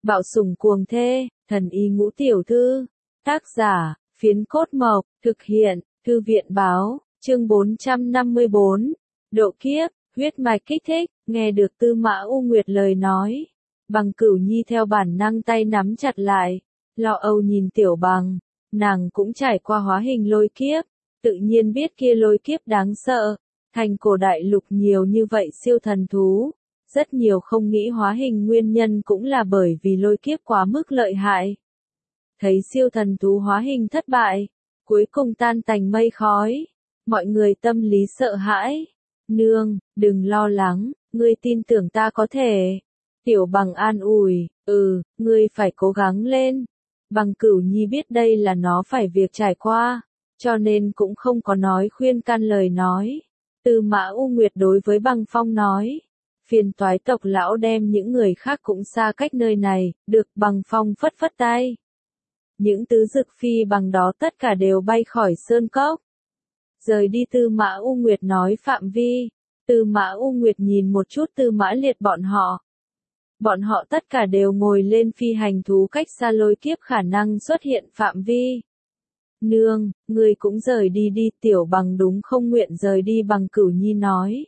Bạo sủng cuồng thê, thần y ngũ tiểu thư. Tác giả, Phiến Cốt Mộc, thực hiện, Thư viện báo, chương 454. Độ kiếp, huyết mạch kích thích, nghe được Tư Mã U Nguyệt lời nói. Bằng Cửu Nhi theo bản năng tay nắm chặt lại, lo âu nhìn Tiểu Bằng, nàng cũng trải qua hóa hình lôi kiếp, tự nhiên biết kia lôi kiếp đáng sợ, thành cổ đại lục nhiều như vậy siêu thần thú. Rất nhiều không nghĩ hóa hình nguyên nhân cũng là bởi vì lôi kiếp quá mức lợi hại. Thấy siêu thần thú hóa hình thất bại, cuối cùng tan tành mây khói, mọi người tâm lý sợ hãi. Nương, đừng lo lắng, ngươi tin tưởng ta có thể. Tiểu Bằng an ủi, ngươi phải cố gắng lên. Bằng Cửu Nhi biết đây là nó phải việc trải qua, cho nên cũng không có nói khuyên can lời nói. Tư Mã U Nguyệt đối với Bằng Phong nói. Phiền toái tộc lão đem những người khác cũng xa cách nơi này, được. Bằng Phong phất phất tay. Những tứ dực phi bằng đó tất cả đều bay khỏi sơn cốc. Rời đi. Tư Mã U Nguyệt nói phạm vi. Tư Mã U Nguyệt nhìn một chút Tư Mã Liệt bọn họ. Bọn họ tất cả đều ngồi lên phi hành thú cách xa lôi kiếp khả năng xuất hiện phạm vi. Nương, ngươi cũng rời đi đi. Tiểu Bằng đúng không nguyện rời đi. Bằng Cửu Nhi nói.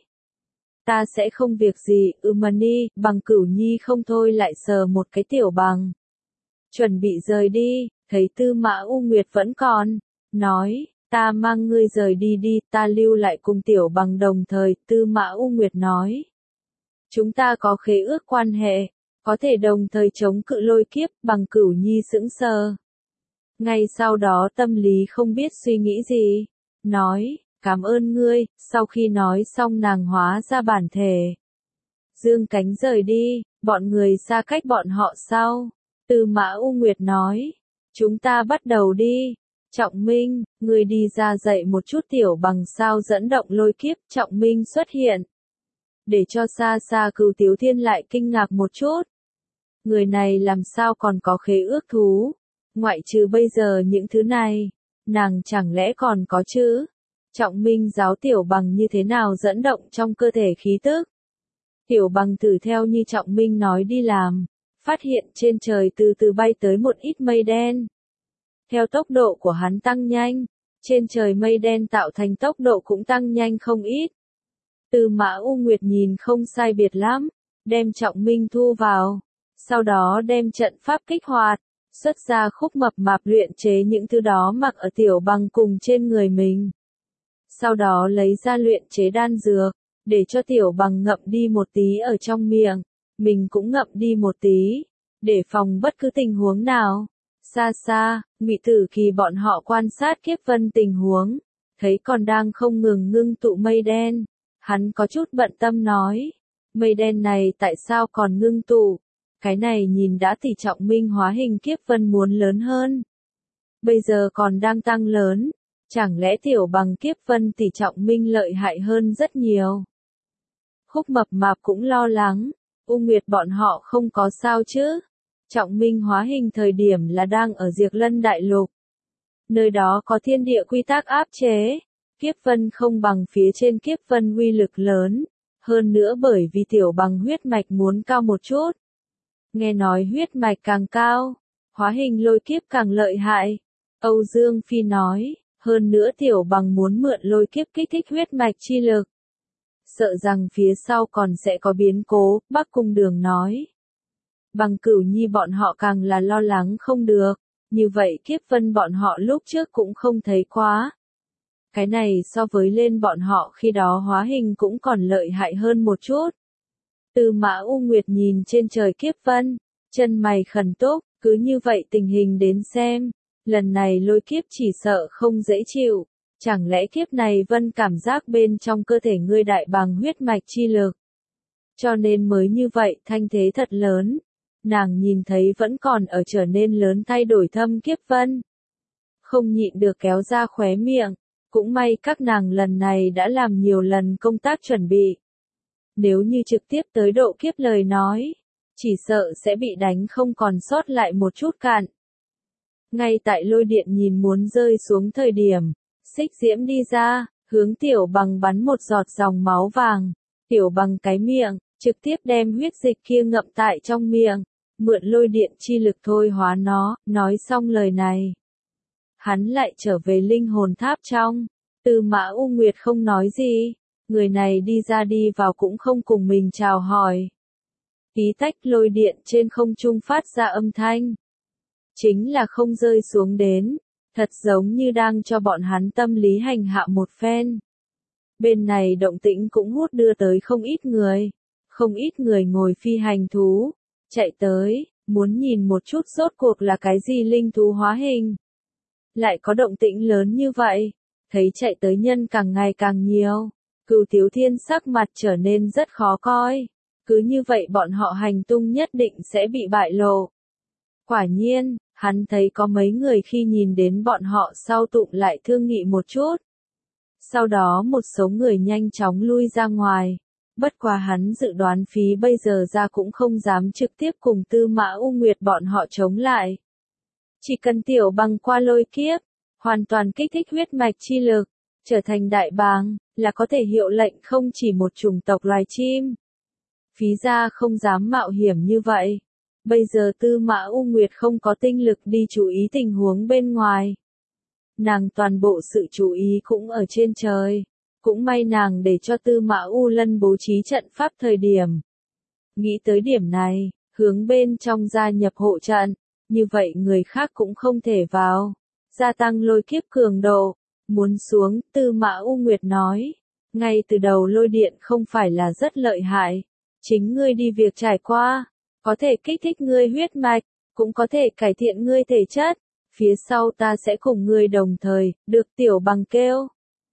Ta sẽ không việc gì, Mani. Bằng Cửu Nhi không thôi lại sờ một cái Tiểu Bằng. Chuẩn bị rời đi, thấy Tư Mã U Nguyệt vẫn còn, nói, ta mang ngươi rời đi đi, ta lưu lại cùng Tiểu Bằng đồng thời. Tư Mã U Nguyệt nói, chúng ta có khế ước quan hệ, có thể đồng thời chống cự lôi kiếp. Bằng Cửu Nhi sững sờ. Ngay sau đó tâm lý không biết suy nghĩ gì, nói, cảm ơn ngươi. Sau khi nói xong nàng hóa ra bản thể, dương cánh rời đi, bọn người xa cách bọn họ sau. Tư Mã U Nguyệt nói, chúng ta bắt đầu đi. Trọng Minh, ngươi đi ra dạy một chút Tiểu Bằng sao dẫn động lôi kiếp. Trọng Minh xuất hiện, để cho xa xa Cửu Tiếu Thiên lại kinh ngạc một chút. Người này làm sao còn có khế ước thú, ngoại trừ bây giờ những thứ này, nàng chẳng lẽ còn có chứ? Trọng Minh giáo Tiểu Bằng như thế nào dẫn động trong cơ thể khí tức. Tiểu Bằng thử theo như Trọng Minh nói đi làm, phát hiện trên trời từ từ bay tới một ít mây đen. Theo tốc độ của hắn tăng nhanh, trên trời mây đen tạo thành tốc độ cũng tăng nhanh không ít. Tư Mã U Nguyệt nhìn không sai biệt lắm, đem Trọng Minh thu vào, sau đó đem trận pháp kích hoạt, xuất ra khúc mập mạp luyện chế những thứ đó mặc ở Tiểu Bằng cùng trên người mình. Sau đó lấy ra luyện chế đan dược, để cho Tiểu Bằng ngậm đi một tí ở trong miệng, mình cũng ngậm đi một tí, để phòng bất cứ tình huống nào. Xa xa, Ngụy Tử Kỳ bọn họ quan sát kiếp vân tình huống, thấy còn đang không ngừng ngưng tụ mây đen, hắn có chút bận tâm nói, mây đen này tại sao còn ngưng tụ? Cái này nhìn đã tỷ Trọng Minh hóa hình kiếp vân muốn lớn hơn, bây giờ còn đang tăng lớn, chẳng lẽ Tiểu Bằng kiếp vân tỷ Trọng Minh lợi hại hơn rất nhiều? Khúc mập mạp cũng lo lắng, U Nguyệt bọn họ không có sao chứ? Trọng Minh hóa hình thời điểm là đang ở Diệt Lân Đại Lục. Nơi đó có thiên địa quy tắc áp chế, kiếp vân không bằng phía trên kiếp vân uy lực lớn, hơn nữa bởi vì Tiểu Bằng huyết mạch muốn cao một chút. Nghe nói huyết mạch càng cao, hóa hình lôi kiếp càng lợi hại. Âu Dương Phi nói, hơn nữa Tiểu Bằng muốn mượn lôi kiếp kích thích huyết mạch chi lực. Sợ rằng phía sau còn sẽ có biến cố. Bắc Cung Đường nói. Bằng Cửu Nhi bọn họ càng là lo lắng không được, như vậy kiếp vân bọn họ lúc trước cũng không thấy quá. Cái này so với lên bọn họ khi đó hóa hình cũng còn lợi hại hơn một chút. Tư Mã U Nguyệt nhìn trên trời kiếp vân, chân mày khẩn túc, cứ như vậy tình hình đến xem, lần này lôi kiếp chỉ sợ không dễ chịu, chẳng lẽ kiếp này vân cảm giác bên trong cơ thể ngươi đại bằng huyết mạch chi lực. Cho nên mới như vậy, thanh thế thật lớn. Nàng nhìn thấy vẫn còn ở trở nên lớn thay đổi thâm kiếp vân. Không nhịn được kéo ra khóe miệng, cũng may các nàng lần này đã làm nhiều lần công tác chuẩn bị. Nếu như trực tiếp tới độ kiếp lời nói, chỉ sợ sẽ bị đánh không còn sót lại một chút cạn. Ngay tại lôi điện nhìn muốn rơi xuống thời điểm, Xích Diễm đi ra, hướng Tiểu Bằng bắn một giọt dòng máu vàng. Tiểu Bằng cái miệng, trực tiếp đem huyết dịch kia ngậm tại trong miệng. mượn lôi điện chi lực thôi hóa nó, nói xong lời này. Hắn lại trở về linh hồn tháp trong, Tư Mã U Nguyệt không nói gì, người này đi ra đi vào cũng không cùng mình chào hỏi. Tí tách lôi điện trên không trung phát ra âm thanh. Chính là không rơi xuống đến, thật giống như đang cho bọn hắn tâm lý hành hạ một phen. Bên này động tĩnh cũng hút đưa tới không ít người. Không ít người ngồi phi hành thú, chạy tới, muốn nhìn một chút rốt cuộc là cái gì linh thú hóa hình. Lại có động tĩnh lớn như vậy, thấy chạy tới nhân càng ngày càng nhiều, Cửu Tiếu Thiên sắc mặt trở nên rất khó coi. Cứ như vậy bọn họ hành tung nhất định sẽ bị bại lộ. Quả nhiên, hắn thấy có mấy người khi nhìn đến bọn họ sau tụng lại thương nghị một chút. Sau đó một số người nhanh chóng lui ra ngoài. Bất quá hắn dự đoán phí bây giờ ra cũng không dám trực tiếp cùng Tư Mã U Nguyệt bọn họ chống lại. Chỉ cần Tiểu Bằng qua lôi kiếp, hoàn toàn kích thích huyết mạch chi lực, trở thành đại bàng, là có thể hiệu lệnh không chỉ một chủng tộc loài chim. Phí ra không dám mạo hiểm như vậy. Bây giờ Tư Mã U Nguyệt không có tinh lực đi chú ý tình huống bên ngoài. Nàng toàn bộ sự chú ý cũng ở trên trời. Cũng may nàng để cho Tư Mã U Lân bố trí trận pháp thời điểm. Nghĩ tới điểm này, hướng bên trong gia nhập hộ trận, như vậy người khác cũng không thể vào. Gia tăng lôi kiếp cường độ, muốn xuống, Tư Mã U Nguyệt nói. Ngay từ đầu lôi điện không phải là rất lợi hại. Chính ngươi đi việc trải qua, có thể kích thích ngươi huyết mạch, cũng có thể cải thiện ngươi thể chất. Phía sau ta sẽ cùng ngươi đồng thời, được Tiểu Bằng kêu.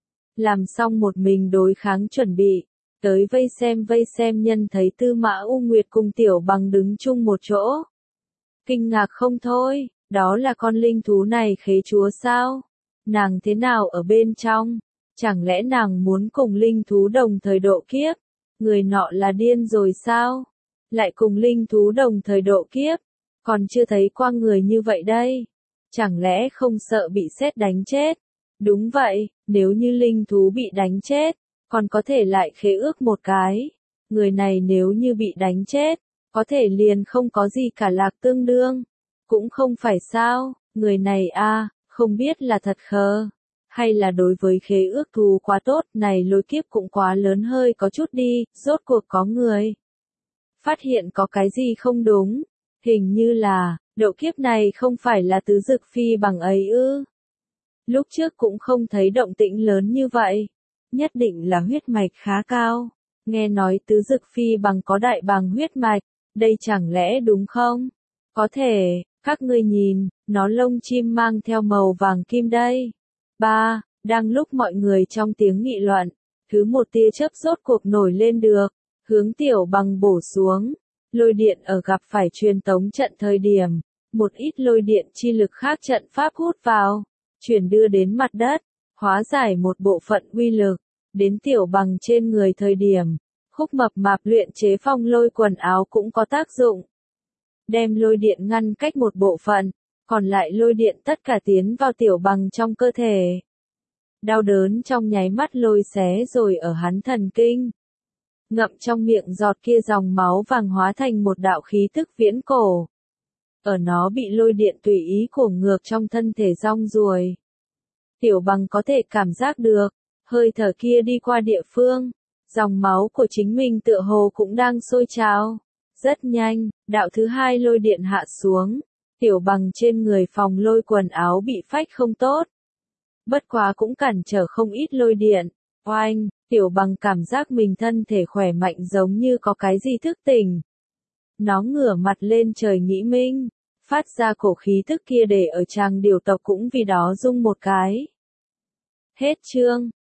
Làm xong một mình đối kháng chuẩn bị, tới vây xem nhân thấy Tư Mã U Nguyệt cùng Tiểu Bằng đứng chung một chỗ. Kinh ngạc không thôi, đó là con linh thú này khế chúa sao? Nàng thế nào ở bên trong? Chẳng lẽ nàng muốn cùng linh thú đồng thời độ kiếp? Người nọ là điên rồi sao? Lại cùng linh thú đồng thời độ kiếp? Còn chưa thấy qua người như vậy đây. Chẳng lẽ không sợ bị sét đánh chết? Đúng vậy, nếu như linh thú bị đánh chết, còn có thể lại khế ước một cái. Người này nếu như bị đánh chết, có thể liền không có gì cả lạc tương đương. Cũng không phải sao, người này không biết là thật khờ. Hay là đối với khế ước thù quá tốt, này lôi kiếp cũng quá lớn hơi có chút đi, rốt cuộc có người. Phát hiện có cái gì không đúng, hình như là, độ kiếp này không phải là tứ dực phi bằng ấy ư. Lúc trước cũng không thấy động tĩnh lớn như vậy, nhất định là huyết mạch khá cao, nghe nói tứ dực phi bằng có đại bàng huyết mạch, đây chẳng lẽ đúng không? Có thể, các ngươi nhìn, nó lông chim mang theo màu vàng kim đây. Đang lúc mọi người trong tiếng nghị luận, thứ một tia chớp rốt cuộc nổi lên được, hướng Tiểu Bằng bổ xuống. Lôi điện ở gặp phải truyền tống trận thời điểm, một ít lôi điện chi lực khác trận pháp hút vào, chuyển đưa đến mặt đất, hóa giải một bộ phận uy lực, đến Tiểu Bằng trên người thời điểm, Khúc Mập Mạp luyện chế phong lôi quần áo cũng có tác dụng. Đem lôi điện ngăn cách một bộ phận, còn lại lôi điện tất cả tiến vào Tiểu Bằng trong cơ thể. Đau đớn trong nháy mắt lôi xé rồi ở hắn thần kinh. Ngậm trong miệng giọt kia dòng máu vàng hóa thành một đạo khí tức viễn cổ. Ở nó bị lôi điện tùy ý cổ ngược trong thân thể rong ruồi. Tiểu Bằng có thể cảm giác được, hơi thở kia đi qua địa phương, dòng máu của chính mình tựa hồ cũng đang sôi trào. Rất nhanh, đạo thứ hai lôi điện hạ xuống, Tiểu Bằng trên người phòng lôi quần áo bị phách không tốt. Bất quá cũng cản trở không ít lôi điện. Oanh, Tiểu Bằng cảm giác mình thân thể khỏe mạnh giống như có cái gì thức tỉnh. Nó ngửa mặt lên trời nghĩ minh, phát ra cổ khí tức kia để ở tràng điều tộc cũng vì đó rung một cái. Hết chương.